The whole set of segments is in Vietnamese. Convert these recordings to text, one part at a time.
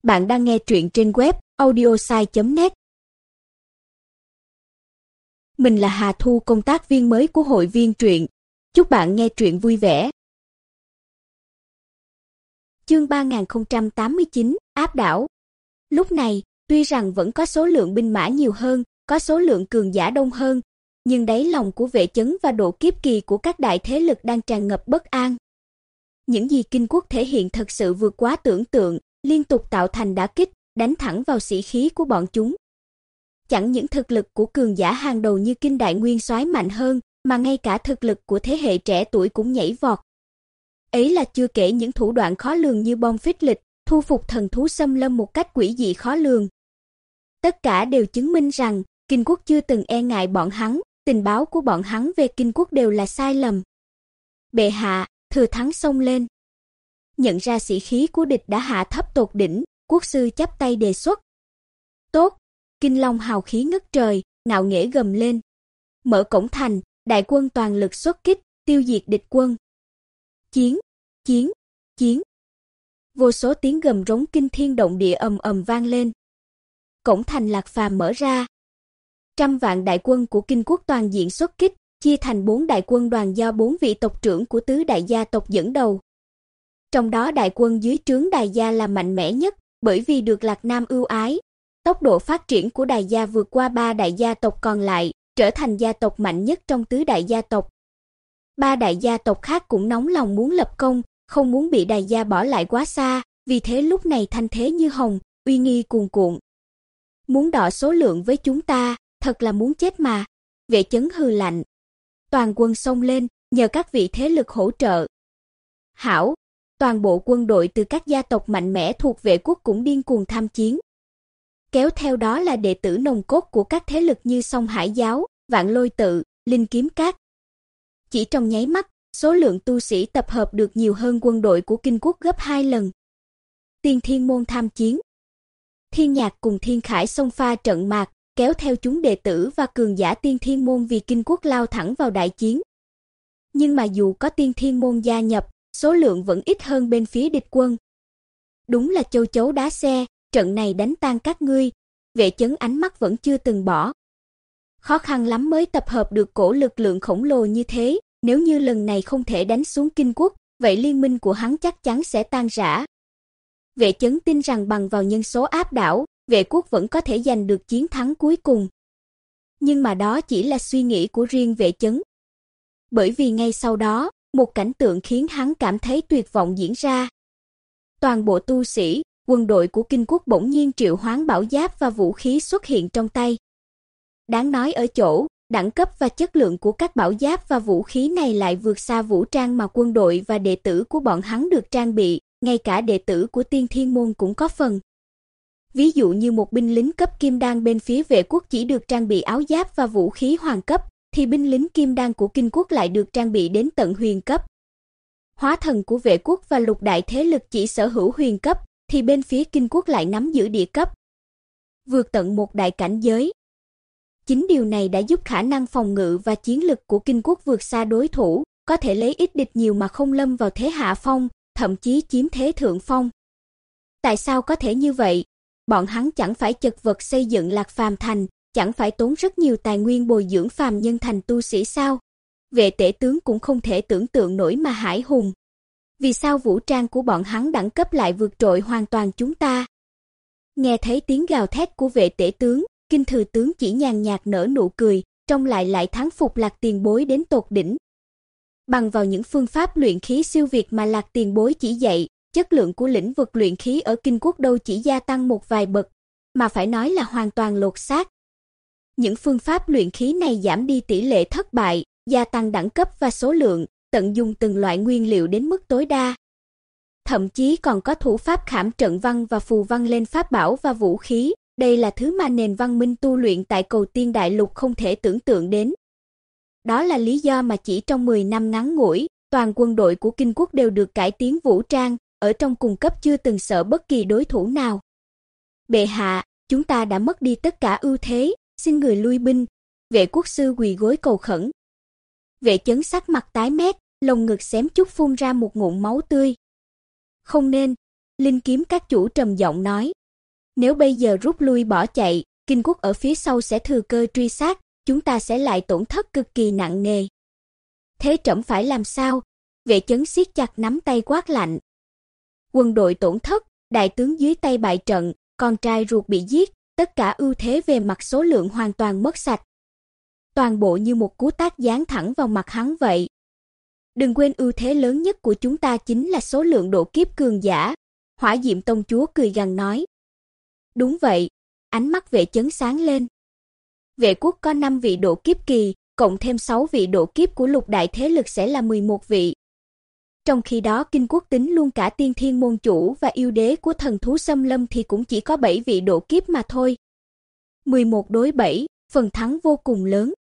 Bạn đang nghe truyện trên web audiosai.net. Mình là Hà Thu, công tác viên mới của hội viên truyện. Chúc bạn nghe truyện vui vẻ. Chương 3089, áp đảo. Lúc này, tuy rằng vẫn có số lượng binh mã nhiều hơn, có số lượng cường giả đông hơn, nhưng đáy lòng của Vệ Chấn và Độ Kiếp Kỳ của các đại thế lực đang tràn ngập bất an. Những gì Kinh Quốc thể hiện thật sự vượt quá tưởng tượng, liên tục tạo thành đả kích, đánh thẳng vào sĩ khí của bọn chúng. Chẳng những thực lực của cường giả hàng đầu như Kinh Đại Nguyên Soái mạnh hơn, mà ngay cả thực lực của thế hệ trẻ tuổi cũng nhảy vọt. Ấy là chưa kể những thủ đoạn khó lường như bom phích lịch, thu phục thần thú xâm lâm một cách quỷ dị khó lường. Tất cả đều chứng minh rằng Kinh Quốc chưa từng e ngại bọn hắn, tình báo của bọn hắn về Kinh Quốc đều là sai lầm. Bệ hạ, thừa thắng xông lên. Nhận ra sĩ khí của địch đã hạ thấp tột đỉnh, quốc sư chắp tay đề xuất. Tốt, Kinh Long hào khí ngất trời, ngạo nghễ gầm lên. Mở cổng thành, đại quân toàn lực xuất kích, tiêu diệt địch quân. Chiến, chiến, chiến. Vô số tiếng gầm rống kinh thiên động địa ầm ầm vang lên. Cổng thành Lạc Phàm mở ra. Trăm vạn đại quân của Kinh Quốc toàn diện xuất kích, chia thành 4 đại quân đoàn do 4 vị tộc trưởng của tứ đại gia tộc dẫn đầu. Trong đó đại quân dưới trướng Đài gia là mạnh mẽ nhất, bởi vì được Lạc Nam ưu ái. Tốc độ phát triển của Đài gia vượt qua 3 đại gia tộc còn lại, trở thành gia tộc mạnh nhất trong tứ đại gia tộc. 3 đại gia tộc khác cũng nóng lòng muốn lập công, không muốn bị Đài gia bỏ lại quá xa, vì thế lúc này thanh thế như hồng, uy nghi cuồn cuộn. Muốn đọ số lượng với chúng ta, thật là muốn chết mà. Vệ Chấn hừ lạnh. Toàn quân xông lên, nhờ các vị thế lực hỗ trợ. Hảo, toàn bộ quân đội từ các gia tộc mạnh mẽ thuộc Vệ quốc cũng điên cuồng tham chiến. Kéo theo đó là đệ tử nòng cốt của các thế lực như Song Hải giáo, Vạn Lôi tự, Linh Kiếm các. Chỉ trong nháy mắt, số lượng tu sĩ tập hợp được nhiều hơn quân đội của Kinh Quốc gấp 2 lần. Tiên Thiên môn tham chiến. Thiên Nhạc cùng Thiên Khải xông pha trận mạc, kéo theo chúng đệ tử và cường giả Tiên Thiên môn vì Kinh Quốc lao thẳng vào đại chiến. Nhưng mà dù có Tiên Thiên môn gia nhập, số lượng vẫn ít hơn bên phía địch quân. Đúng là châu chấu đá xe, trận này đánh tan các ngươi. Vệ Chấn ánh mắt vẫn chưa từng bỏ. Khó khăn lắm mới tập hợp được cổ lực lượng khổng lồ như thế, nếu như lần này không thể đánh xuống Kinh Quốc, vậy liên minh của hắn chắc chắn sẽ tan rã. Vệ Chấn tin rằng bằng vào nhân số áp đảo, Vệ quốc vẫn có thể giành được chiến thắng cuối cùng. Nhưng mà đó chỉ là suy nghĩ của riêng Vệ Chấn. Bởi vì ngay sau đó, một cảnh tượng khiến hắn cảm thấy tuyệt vọng diễn ra. Toàn bộ tu sĩ, quân đội của Kinh Quốc bỗng nhiên triệu hoán bảo giáp và vũ khí xuất hiện trong tay. Đáng nói ở chỗ, đẳng cấp và chất lượng của các bảo giáp và vũ khí này lại vượt xa vũ trang mà quân đội và đệ tử của bọn hắn được trang bị, ngay cả đệ tử của Tiên Thiên môn cũng có phần. Ví dụ như một binh lính cấp kim đan bên phía Vệ quốc chỉ được trang bị áo giáp và vũ khí hoàng cấp, thì binh lính kim đan của Kinh Quốc lại được trang bị đến tận huyền cấp. Hóa thần của Vệ quốc và lục đại thế lực chỉ sở hữu huyền cấp, thì bên phía Kinh Quốc lại nắm giữ địa cấp. Vượt tận một đại cảnh giới. Chính điều này đã giúp khả năng phòng ngự và chiến lực của Kinh Quốc vượt xa đối thủ, có thể lấy ít địch nhiều mà không lâm vào thế hạ phong, thậm chí chiếm thế thượng phong. Tại sao có thể như vậy? Bọn hắn chẳng phải chật vật xây dựng Lạc Phàm thành, chẳng phải tốn rất nhiều tài nguyên bồi dưỡng phàm nhân thành tu sĩ sao? Vệ tể tướng cũng không thể tưởng tượng nổi mà hải hùng. Vì sao vũ trang của bọn hắn đẳng cấp lại vượt trội hoàn toàn chúng ta? Nghe thấy tiếng gào thét của vệ tể tướng, Kinh thừa tướng chỉ nhàn nhạt nở nụ cười, trong lại thán phục Lạc tiền bối đến tột đỉnh. Bằng vào những phương pháp luyện khí siêu việt mà Lạc tiền bối chỉ dạy, chất lượng của lĩnh vực luyện khí ở Kinh Quốc đâu chỉ gia tăng một vài bậc, mà phải nói là hoàn toàn lột xác. Những phương pháp luyện khí này giảm đi tỷ lệ thất bại, gia tăng đẳng cấp và số lượng, tận dụng từng loại nguyên liệu đến mức tối đa. Thậm chí còn có thủ pháp khảm trận văn và phù văn lên pháp bảo và vũ khí, đây là thứ mà nền văn minh tu luyện tại Cầu Tiên Đại Lục không thể tưởng tượng đến. Đó là lý do mà chỉ trong 10 năm ngắn ngủi, toàn quân đội của Kinh Quốc đều được cải tiến vũ trang, ở trong cùng cấp chưa từng sợ bất kỳ đối thủ nào. Bệ hạ, chúng ta đã mất đi tất cả ưu thế, xin người lui binh. Vệ quốc sư quỳ gối cầu khẩn. Vệ Chấn sắc mặt tái mét, lồng ngực xém chút phun ra một ngụm máu tươi. Không nên, Linh kiếm các chủ trầm giọng nói. Nếu bây giờ rút lui bỏ chạy, Kinh quốc ở phía sau sẽ thừa cơ truy sát, chúng ta sẽ lại tổn thất cực kỳ nặng nề. Thế trẫm phải làm sao? Vệ Chấn siết chặt nắm tay quát lạnh. Quân đội tổn thất, đại tướng dưới tay bại trận, con trai ruột bị giết, tất cả ưu thế về mặt số lượng hoàn toàn mất sạch. Toàn bộ như một cú tát giáng thẳng vào mặt hắn vậy. Đừng quên ưu thế lớn nhất của chúng ta chính là số lượng độ kiếp cường giả. Hỏa Diệm Tông chúa cười gằn nói. Đúng vậy, ánh mắt Vệ Chấn sáng lên. Vệ quốc có 5 vị độ kiếp kỳ, cộng thêm 6 vị độ kiếp của lục đại thế lực sẽ là 11 vị. Trong khi đó Kinh quốc tính luôn cả Tiên Thiên môn chủ và yêu đế của thần thú xâm lâm thì cũng chỉ có 7 vị độ kiếp mà thôi. 11 đối 7, phần thắng vô cùng lớn.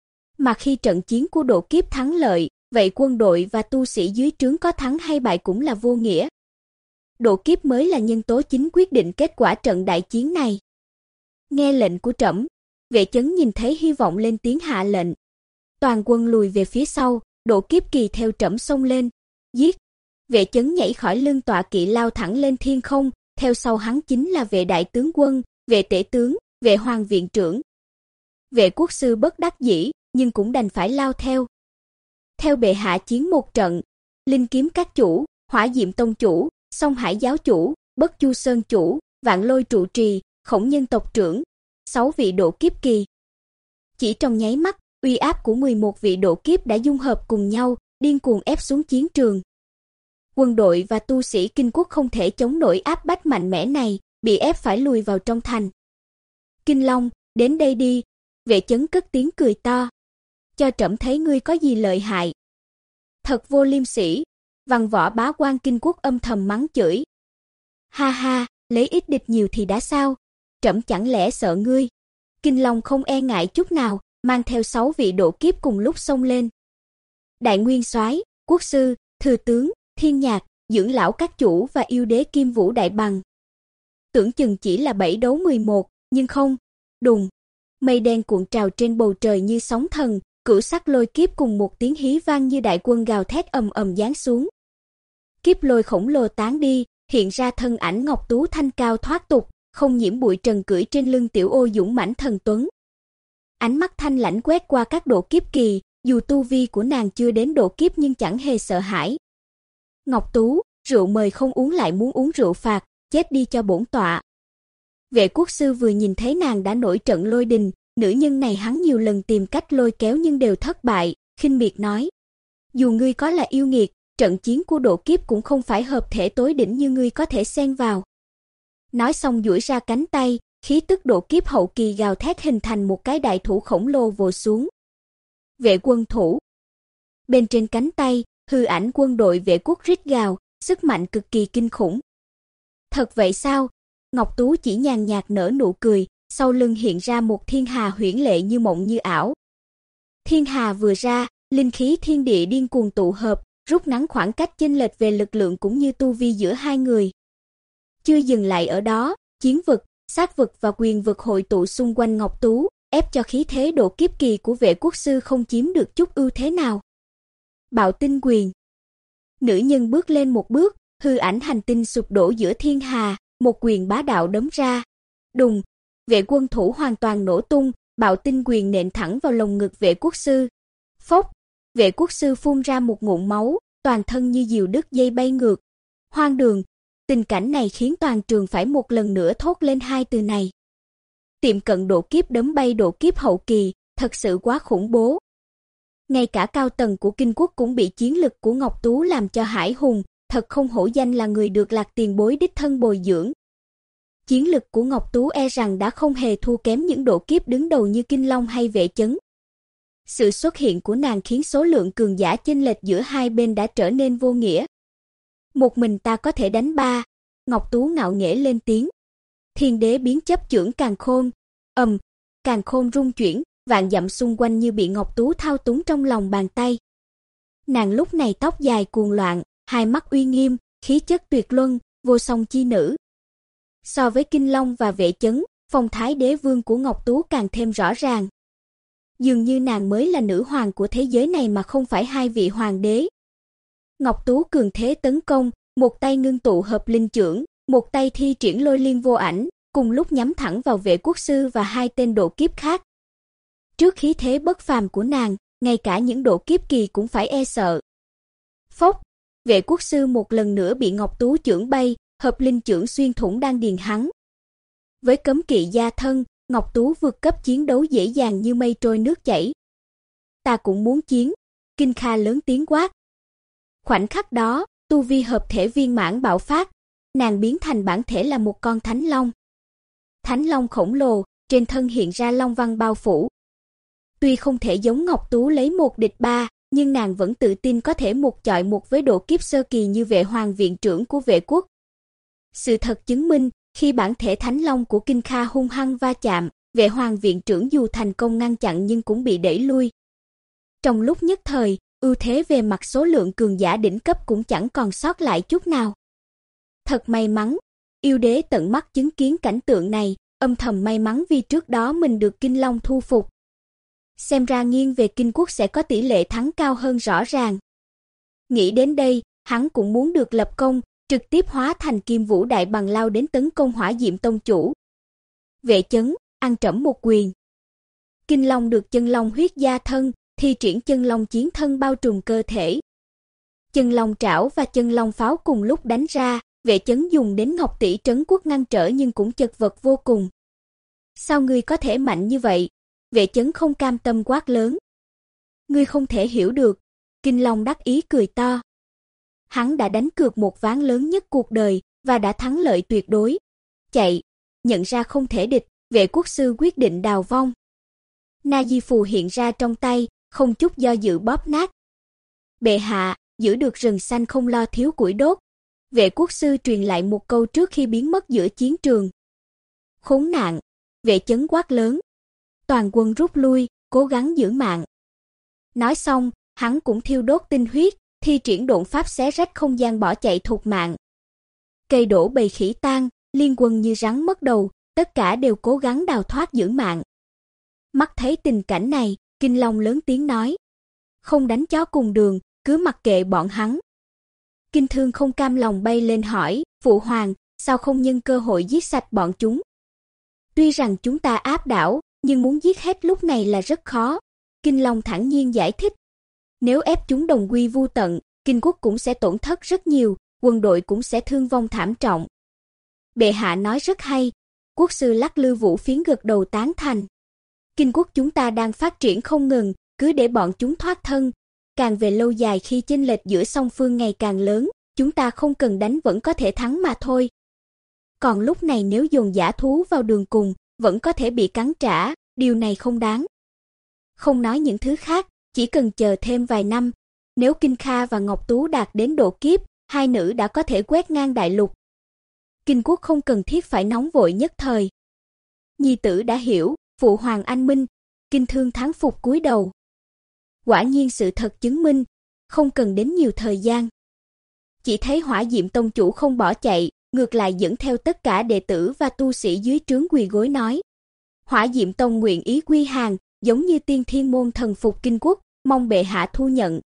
Mà khi trận chiến của độ kiếp thắng lợi, vậy quân đội và tu sĩ dưới trướng có thắng hay bại cũng là vô nghĩa. Độ kiếp mới là nhân tố chính quyết định kết quả trận đại chiến này. Nghe lệnh của trẫm. Vệ Chấn nhìn thấy hy vọng lên tiếng hạ lệnh. Toàn quân lùi về phía sau, độ kiếp kỳ theo trẫm xông lên. Giết! Vệ Chấn nhảy khỏi lưng tọa kỵ lao thẳng lên thiên không, theo sau hắn chính là vệ đại tướng quân, vệ tể tướng, vệ hoàng viện trưởng. Vệ quốc sư bất đắc dĩ, nhưng cũng đành phải lao theo. Theo bệ hạ chiến một trận, Linh kiếm các chủ, Hỏa Diệm Tông chủ, Song Hải giáo chủ, Bất Chu Sơn chủ, Vạn Lôi trụ trì, Khổng Nhân tộc trưởng, 6 vị độ kiếp kỳ. Chỉ trong nháy mắt, uy áp của 11 vị độ kiếp đã dung hợp cùng nhau, điên cuồng ép xuống chiến trường. Quân đội và tu sĩ Kinh quốc không thể chống nổi áp bách mạnh mẽ này, bị ép phải lùi vào trong thành. Kinh Long, đến đây đi. Vệ Chấn cất tiếng cười to. Cho trẫm thấy ngươi có gì lợi hại. Thật vô liêm sỉ. Văn Võ bá quan Kinh quốc âm thầm mắng chửi. Ha ha, lấy ít địch nhiều thì đã sao? Trẫm chẳng lẽ sợ ngươi? Kinh Long không e ngại chút nào, mang theo 6 vị độ kiếp cùng lúc xông lên. Đại nguyên soái, quốc sư, thừa tướng, Thiên Nhạc, dưỡng lão các chủ và yêu đế Kim Vũ Đại Bằng. Tưởng chừng chỉ là 7 đấu 11, nhưng không. Đùng, mây đen cuộn trào trên bầu trời như sóng thần, cửu sắc lôi kiếp cùng một tiếng hí vang như đại quân gào thét ầm ầm giáng xuống. Kiếp lôi khổng lồ tán đi, hiện ra thân ảnh Ngọc Tú thanh cao thoát tục, không nhiễm bụi trần cưỡi trên lưng tiểu ô dũng mãnh thần tuấn. Ánh mắt thanh lãnh quét qua các độ kiếp kỳ, dù tu vi của nàng chưa đến độ kiếp nhưng chẳng hề sợ hãi. Ngọc Tú, rượu mời không uống lại muốn uống rượu phạt, chết đi cho bổn tọa. Vệ quốc sư vừa nhìn thấy nàng đã nổi trận lôi đình, nữ nhân này hắn nhiều lần tìm cách lôi kéo nhưng đều thất bại, khinh miệt nói. Dù ngươi có là yêu nghiệt, trận chiến của độ kiếp cũng không phải hợp thể tối đỉnh như ngươi có thể xen vào. Nói xong duỗi ra cánh tay, khí tức độ kiếp hậu kỳ gào thét hình thành một cái đại thủ khổng lồ vồ xuống. Vệ quân thủ. Bên trên cánh tay, hư ảnh quân đội vệ quốc rít gào, sức mạnh cực kỳ kinh khủng. Thật vậy sao? Ngọc Tú chỉ nhàn nhạt nở nụ cười, sau lưng hiện ra một thiên hà huyễn lệ như mộng như ảo. Thiên hà vừa ra, linh khí thiên địa điên cuồng tụ hợp, rút ngắn khoảng cách chênh lệch về lực lượng cũng như tu vi giữa hai người. Chưa dừng lại ở đó, chiến vực, sát vực và quyền vực hội tụ xung quanh Ngọc Tú, ép cho khí thế độ kiếp kỳ của vệ quốc sư không chiếm được chút ưu thế nào. Bạo tinh quyền. Nữ nhân bước lên một bước, hư ảnh hành tinh sụp đổ giữa thiên hà, một quyền bá đạo đấm ra. Đùng, vệ quân thủ hoàn toàn nổ tung, bạo tinh quyền nện thẳng vào lồng ngực vệ quốc sư. Phốc, vệ quốc sư phun ra một ngụm máu, toàn thân như diều đứt dây bay ngược. Hoang đường, tình cảnh này khiến toàn trường phải một lần nữa thốt lên hai từ này. Tiệm cận độ kiếp đấm bay độ kiếp hậu kỳ, thật sự quá khủng bố. Ngay cả cao tầng của Kinh quốc cũng bị chiến lực của Ngọc Tú làm cho hãi hùng, thật không hổ danh là người được Lạc tiền bối đích thân bồi dưỡng. Chiến lực của Ngọc Tú e rằng đã không hề thua kém những độ kiếp đứng đầu như Kinh Long hay Vệ Chấn. Sự xuất hiện của nàng khiến số lượng cường giả chênh lệch giữa hai bên đã trở nên vô nghĩa. Một mình ta có thể đánh ba, Ngọc Tú ngạo nghễ lên tiếng. Thiên đế biến chấp chưởng càn khôn, càn khôn rung chuyển, vạn dặm xung quanh như bị Ngọc Tú thao túng trong lòng bàn tay. Nàng lúc này tóc dài cuồng loạn, hai mắt uy nghiêm, khí chất tuyệt luân, vô song chi nữ. So với Kinh Long và Vệ Chấn, phong thái đế vương của Ngọc Tú càng thêm rõ ràng. Dường như nàng mới là nữ hoàng của thế giới này mà không phải hai vị hoàng đế. Ngọc Tú cường thế tấn công, một tay ngưng tụ hợp linh chưởng, một tay thi triển lôi liên vô ảnh, cùng lúc nhắm thẳng vào vệ quốc sư và hai tên độ kiếp khác. Trước khí thế bất phàm của nàng, ngay cả những độ kiếp kỳ cũng phải e sợ. Phốc, vệ quốc sư một lần nữa bị Ngọc Tú chưởng bay, hợp linh chưởng xuyên thủng đan điền hắn. Với cấm kỵ gia thân, Ngọc Tú vượt cấp chiến đấu dễ dàng như mây trôi nước chảy. Ta cũng muốn chiến, Kinh Kha lớn tiếng quát. Khoảnh khắc đó, tu vi hợp thể viên mãn bạo phát, nàng biến thành bản thể là một con thánh long. Thánh long khổng lồ, trên thân hiện ra long văn bao phủ. Tuy không thể giống Ngọc Tú lấy một địch ba, nhưng nàng vẫn tự tin có thể một chọi một với độ kiếp sơ kỳ như vệ hoàng viện trưởng của vệ quốc. Sự thật chứng minh, khi bản thể thánh long của Kinh Kha hung hăng va chạm, vệ hoàng viện trưởng dù thành công ngăn chặn nhưng cũng bị đẩy lui. Trong lúc nhất thời, ưu thế về mặt số lượng cường giả đỉnh cấp cũng chẳng còn sót lại chút nào. Thật may mắn, yêu đế tận mắt chứng kiến cảnh tượng này, âm thầm may mắn vì trước đó mình được Kinh Long thu phục. Xem ra nghiêng về Kinh quốc sẽ có tỷ lệ thắng cao hơn rõ ràng. Nghĩ đến đây, hắn cũng muốn được lập công, trực tiếp hóa thành Kim Vũ Đại Bằng lao đến tấn công Hỏa Diệm Tông chủ. Vệ Chấn, ăn trẫm một quyền. Kinh Long được chân long huyết gia thân, thi triển chân long chiến thân bao trùm cơ thể. Chân long trảo và chân long pháo cùng lúc đánh ra, Vệ Chấn dùng đến Ngọc Tỷ Trấn Quốc ngăn trở nhưng cũng chật vật vô cùng. Sao ngươi có thể mạnh như vậy? Vệ Chấn không cam tâm quát lớn. Ngươi không thể hiểu được. Kinh Long đắc ý cười to. Hắn đã đánh cược một ván lớn nhất cuộc đời và đã thắng lợi tuyệt đối. Chạy, nhận ra không thể địch, vệ quốc sư quyết định đào vong. Na Di phù hiện ra trong tay, không chút do dự bóp nát. Bệ hạ, giữ được rừng xanh không lo thiếu củi đốt. Vệ quốc sư truyền lại một câu trước khi biến mất giữa chiến trường. Khốn nạn, Vệ Chấn quát lớn. Toàn quân rút lui, cố gắng giữ mạng. Nói xong, hắn cũng thiêu đốt tinh huyết, thi triển độn pháp xé rách không gian bỏ chạy thục mạng. Cây đổ bầy khỉ tan, liên quân như rắn mất đầu, tất cả đều cố gắng đào thoát giữ mạng. Mắt thấy tình cảnh này, Kinh Long lớn tiếng nói. Không đánh chó cùng đường, cứ mặc kệ bọn hắn. Kinh Thương không cam lòng bay lên hỏi, Phụ Hoàng, sao không nhân cơ hội giết sạch bọn chúng? Tuy rằng chúng ta áp đảo, nhưng muốn giết hết lúc này là rất khó. Kinh Long thản nhiên giải thích. Nếu ép chúng đồng quy vu tận, Kinh quốc cũng sẽ tổn thất rất nhiều, quân đội cũng sẽ thương vong thảm trọng. Bệ hạ nói rất hay, quốc sư lắc lư vũ phiến gật đầu tán thành. Kinh quốc chúng ta đang phát triển không ngừng, cứ để bọn chúng thoát thân. Càng về lâu dài khi chênh lệch giữa song phương ngày càng lớn, chúng ta không cần đánh vẫn có thể thắng mà thôi. Còn lúc này nếu dồn dã thú vào đường cùng, vẫn có thể bị cắn trả, điều này không đáng. Không nói những thứ khác, chỉ cần chờ thêm vài năm, nếu Kinh Kha và Ngọc Tú đạt đến độ kiếp, hai nữ đã có thể quét ngang đại lục. Kinh quốc không cần thiết phải nóng vội nhất thời. Nhi tử đã hiểu, Phụ Hoàng anh minh. Kinh Thương thán phục cúi đầu. Quả nhiên sự thật chứng minh, không cần đến nhiều thời gian. Chỉ thấy Hỏa Diệm Tông chủ không bỏ chạy, ngược lại dẫn theo tất cả đệ tử và tu sĩ dưới trướng quỳ gối nói. Hỏa Diệm Tông nguyện ý quy hàng, giống như Tiên Thiên môn thần phục Kinh quốc, mong bệ hạ thu nhận.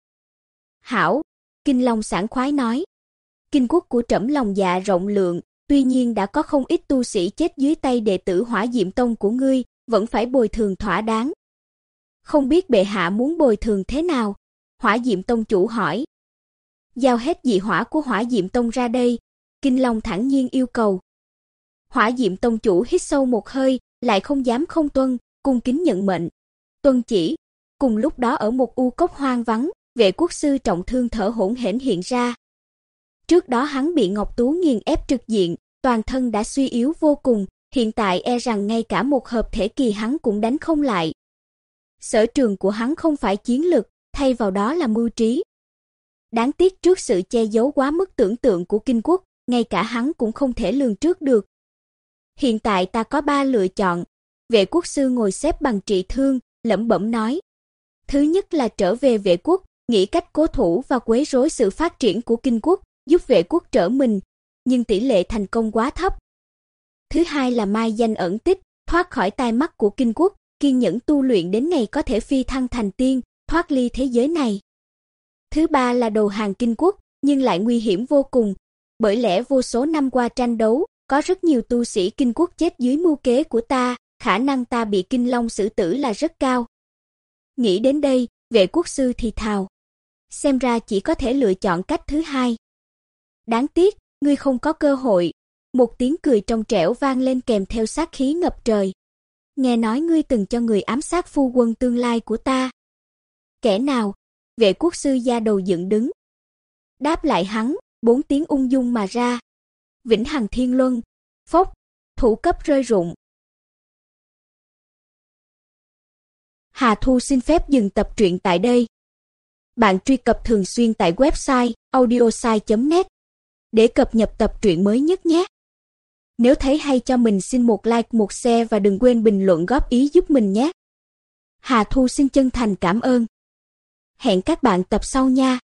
Hảo, Kinh Long sảng khoái nói. Kinh quốc của trẫm lòng dạ rộng lượng, tuy nhiên đã có không ít tu sĩ chết dưới tay đệ tử Hỏa Diệm Tông của ngươi, vẫn phải bồi thường thỏa đáng. Không biết bệ hạ muốn bồi thường thế nào? Hỏa Diệm Tông chủ hỏi. Giao hết dị hỏa của Hỏa Diệm Tông ra đây, Kinh Long thản nhiên yêu cầu. Hỏa Diệm Tông chủ hít sâu một hơi, lại không dám không tuân, cung kính nhận mệnh. Tuân chỉ. Cùng lúc đó ở một u cốc hoang vắng, vệ quốc sư trọng thương thở hổn hển hiện ra. Trước đó hắn bị Ngọc Tú nghiền ép trực diện, toàn thân đã suy yếu vô cùng, hiện tại e rằng ngay cả một hợp thể kỳ hắn cũng đánh không lại. Sở trường của hắn không phải chiến lực, thay vào đó là mưu trí. Đáng tiếc trước sự che giấu quá mức tưởng tượng của Kinh quốc, ngay cả hắn cũng không thể lường trước được. Hiện tại ta có 3 lựa chọn. Vệ quốc sư ngồi xếp bằng trị thương, lẩm bẩm nói. Thứ nhất là trở về vệ quốc, nghĩ cách cố thủ và quấy rối sự phát triển của Kinh quốc, giúp vệ quốc trở mình, nhưng tỷ lệ thành công quá thấp. Thứ hai là mai danh ẩn tích, thoát khỏi tai mắt của Kinh quốc, kiên nhẫn tu luyện đến ngày có thể phi thăng thành tiên, thoát ly thế giới này. Thứ ba là đầu hàng Kinh quốc, nhưng lại nguy hiểm vô cùng, Bởi lẽ vô số năm qua tranh đấu, có rất nhiều tu sĩ Kinh quốc chết dưới mưu kế của ta, khả năng ta bị Kinh Long xử tử là rất cao. Nghĩ đến đây, Vệ quốc sư thì thào. Xem ra chỉ có thể lựa chọn cách thứ hai. Đáng tiếc, ngươi không có cơ hội. Một tiếng cười trong trẻo vang lên kèm theo sát khí ngập trời. Nghe nói ngươi từng cho người ám sát phu quân tương lai của ta. Kẻ nào? Vệ quốc sư da đầu dựng đứng. Đáp lại hắn, 4 tiếng ung dung mà ra. Vĩnh Hằng Thiên Luân. Phốc, thủ cấp rơi rụng. Hà Thu xin phép dừng tập truyện tại đây. Bạn truy cập thường xuyên tại website audiosai.net để cập nhật tập truyện mới nhất nhé. Nếu thấy hay cho mình xin một like, một share và đừng quên bình luận góp ý giúp mình nhé. Hà Thu xin chân thành cảm ơn. Hẹn các bạn tập sau nha.